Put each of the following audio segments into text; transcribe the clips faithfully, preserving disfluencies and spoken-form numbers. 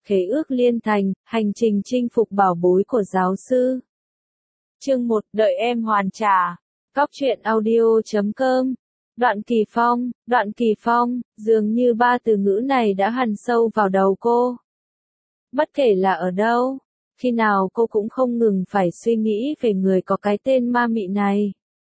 khế ước liên thành, hành trình chinh phục bảo bối của giáo sư. Chương một, đợi em hoàn trả. Góc truyện audio chấm com. Đoạn Kỳ Phong, Đoạn Kỳ Phong, dường như ba từ ngữ này đã hằn sâu vào đầu cô. Bất kể là ở đâu, khi nào cô cũng không ngừng phải suy nghĩ về người có cái tên ma mị này.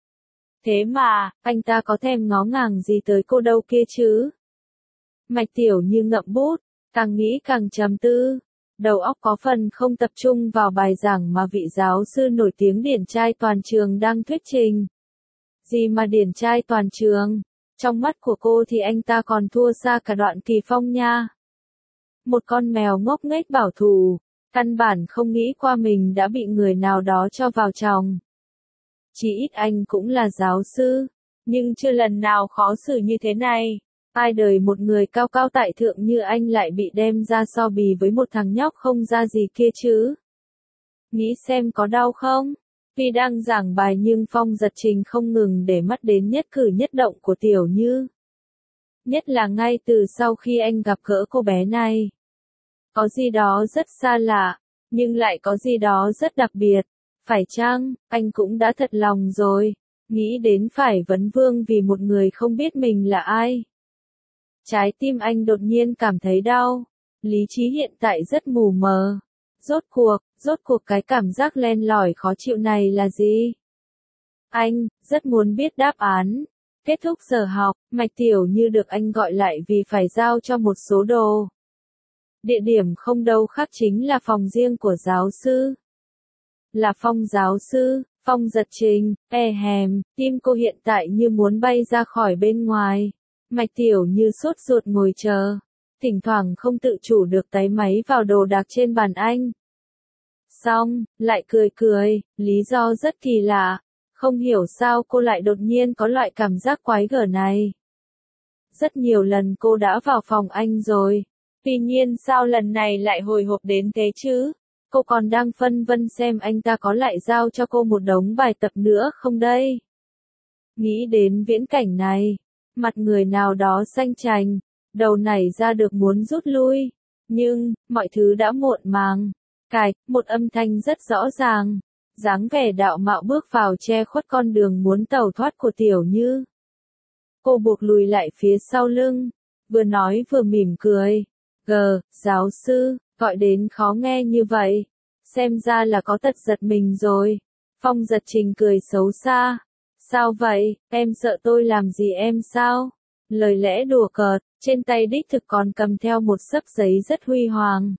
Thế mà, anh ta có thèm ngó ngàng gì tới cô đâu kia chứ? Mạch Tiểu Như ngậm bút, càng nghĩ càng trầm tư. Đầu óc có phần không tập trung vào bài giảng mà vị giáo sư nổi tiếng điển trai toàn trường đang thuyết trình. Gì mà điển trai toàn trường, trong mắt của cô thì anh ta còn thua xa cả Đoạn Kỳ Phong nha. Một con mèo ngốc nghếch bảo thủ, căn bản không nghĩ qua mình đã bị người nào đó cho vào chồng. Chỉ ít anh cũng là giáo sư, nhưng chưa lần nào khó xử như thế này. Ai đời một người cao cao tại thượng như anh lại bị đem ra so bì với một thằng nhóc không ra gì kia chứ? Nghĩ xem có đau không? Vì đang giảng bài nhưng Phong Giật Trình không ngừng để mắt đến nhất cử nhất động của Tiểu Như. Nhất là ngay từ sau khi anh gặp gỡ cô bé này. Có gì đó rất xa lạ, nhưng lại có gì đó rất đặc biệt. Phải chăng, anh cũng đã thật lòng rồi, nghĩ đến phải vấn vương vì một người không biết mình là ai. Trái tim anh đột nhiên cảm thấy đau, lý trí hiện tại rất mù mờ. Rốt cuộc, rốt cuộc cái cảm giác len lỏi khó chịu này là gì? Anh, rất muốn biết đáp án. Kết thúc giờ học, Mạch Tiểu Như được anh gọi lại vì phải giao cho một số đồ. Địa điểm không đâu khác chính là phòng riêng của giáo sư. Là Phong giáo sư, Phong Giật Trình, e hèm, tim cô hiện tại như muốn bay ra khỏi bên ngoài. Mạch Tiểu Như sốt ruột ngồi chờ, thỉnh thoảng không tự chủ được táy máy vào đồ đạc trên bàn anh. Xong, lại cười cười, lý do rất kỳ lạ, không hiểu sao cô lại đột nhiên có loại cảm giác quái gở này. Rất nhiều lần cô đã vào phòng anh rồi, tuy nhiên sao lần này lại hồi hộp đến thế chứ? Cô còn đang phân vân xem anh ta có lại giao cho cô một đống bài tập nữa không đây? Nghĩ đến viễn cảnh này, mặt người nào đó xanh chành, đầu nảy ra được muốn rút lui, nhưng, mọi thứ đã muộn màng. Cài, một âm thanh rất rõ ràng, dáng vẻ đạo mạo bước vào che khuất con đường muốn tẩu thoát của Tiểu Như. Cô buộc lùi lại phía sau lưng, vừa nói vừa mỉm cười. Gờ, giáo sư, gọi đến khó nghe như vậy, xem ra là có tật giật mình rồi. Phong Giật Trình cười xấu xa. Sao vậy, em sợ tôi làm gì em sao? Lời lẽ đùa cợt, trên tay đích thực còn cầm theo một xấp giấy rất huy hoàng.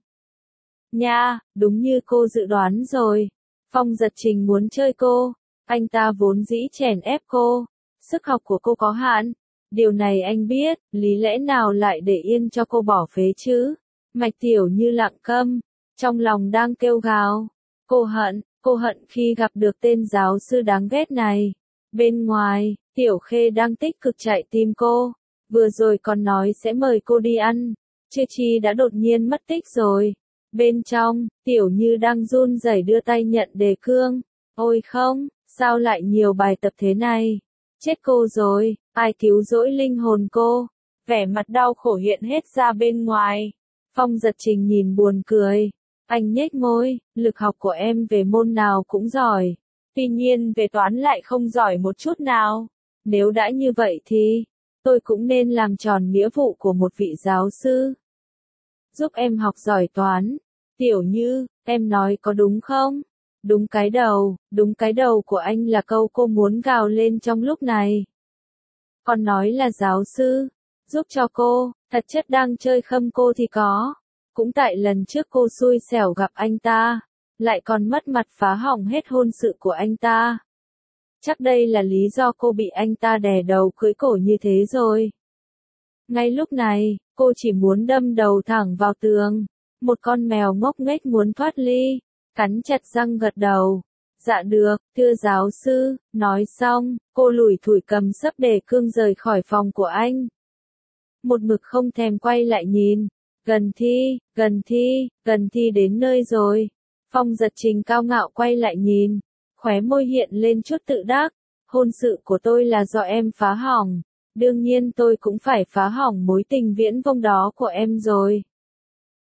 Nha, đúng như cô dự đoán rồi. Phong Giật Trình muốn chơi cô, anh ta vốn dĩ chèn ép cô. Sức học của cô có hạn, điều này anh biết, lý lẽ nào lại để yên cho cô bỏ phế chứ? Mạch Tiểu Như lặng câm, trong lòng đang kêu gào. Cô hận, cô hận khi gặp được tên giáo sư đáng ghét này. Bên ngoài, Tiểu Khê đang tích cực chạy tìm cô, vừa rồi còn nói sẽ mời cô đi ăn, chưa chi đã đột nhiên mất tích rồi. Bên trong, Tiểu Như đang run rẩy đưa tay nhận đề cương. Ôi không, sao lại nhiều bài tập thế này? Chết cô rồi, ai cứu rỗi linh hồn cô? Vẻ mặt đau khổ hiện hết ra bên ngoài. Phong Giật Trình nhìn buồn cười. Anh nhếch môi, lực học của em về môn nào cũng giỏi. Tuy nhiên về toán lại không giỏi một chút nào. Nếu đã như vậy thì, tôi cũng nên làm tròn nghĩa vụ của một vị giáo sư. Giúp em học giỏi toán. Tiểu Như, em nói có đúng không? Đúng cái đầu, đúng cái đầu của anh là câu cô muốn gào lên trong lúc này. Còn nói là giáo sư, giúp cho cô, thật chất đang chơi khâm cô thì có. Cũng tại lần trước cô xui xẻo gặp anh ta, lại còn mất mặt phá hỏng hết hôn sự của anh ta. Chắc đây là lý do cô bị anh ta đè đầu cưỡi cổ như thế rồi. Ngay lúc này, cô chỉ muốn đâm đầu thẳng vào tường. Một con mèo ngốc nghếch muốn thoát ly, cắn chặt răng gật đầu. Dạ được, thưa giáo sư, nói xong, cô lủi thủi cầm xấp đề cương rời khỏi phòng của anh. Một mực không thèm quay lại nhìn. Gần thi, gần thi, gần thi đến nơi rồi. Phong Giật Trình cao ngạo quay lại nhìn, khóe môi hiện lên chút tự đắc. Hôn sự của tôi là do em phá hỏng, đương nhiên tôi cũng phải phá hỏng mối tình viễn vông đó của em rồi.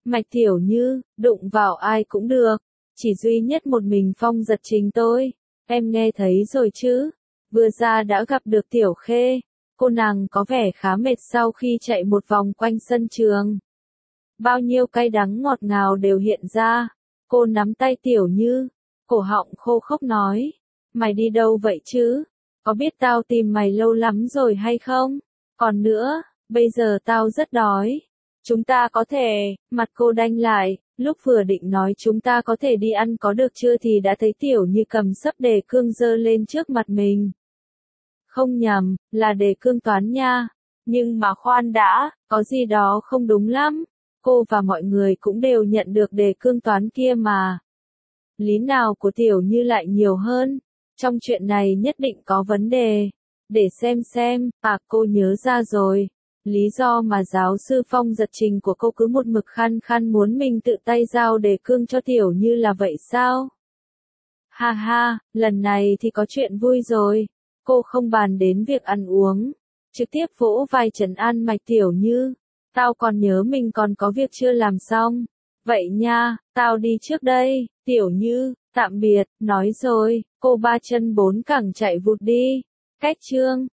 Mạch Tiểu Như, đụng vào ai cũng được. Chỉ duy nhất một mình Phong Giật Trình tôi. Em nghe thấy rồi chứ? Vừa ra đã gặp được Tiểu Khê. Cô nàng có vẻ khá mệt sau khi chạy một vòng quanh sân trường. Bao nhiêu cay đắng ngọt ngào đều hiện ra. Cô nắm tay Tiểu Như, cổ họng khô khốc nói. Mày đi đâu vậy chứ? Có biết tao tìm mày lâu lắm rồi hay không? Còn nữa, bây giờ tao rất đói. Chúng ta có thể, mặt cô đanh lại, lúc vừa định nói chúng ta có thể đi ăn có được chưa thì đã thấy Tiểu Như cầm sấp đề cương giơ lên trước mặt mình. Không nhầm, là đề cương toán nha. Nhưng mà khoan đã, có gì đó không đúng lắm. Cô và mọi người cũng đều nhận được đề cương toán kia mà. Lý nào của Tiểu Như lại nhiều hơn? Trong chuyện này nhất định có vấn đề. Để xem xem, à cô nhớ ra rồi. Lý do mà giáo sư Phong Giật Trình của cô cứ một mực khăng khăng muốn mình tự tay giao đề cương cho Tiểu Như là vậy sao? Ha ha, lần này thì có chuyện vui rồi. Cô không bàn đến việc ăn uống. Trực tiếp vỗ vai trấn an Mạch Tiểu Như. Tao còn nhớ mình còn có việc chưa làm xong. Vậy nha, tao đi trước đây. Tiểu Như, tạm biệt, nói rồi, cô ba chân bốn cẳng chạy vụt đi. Cách chương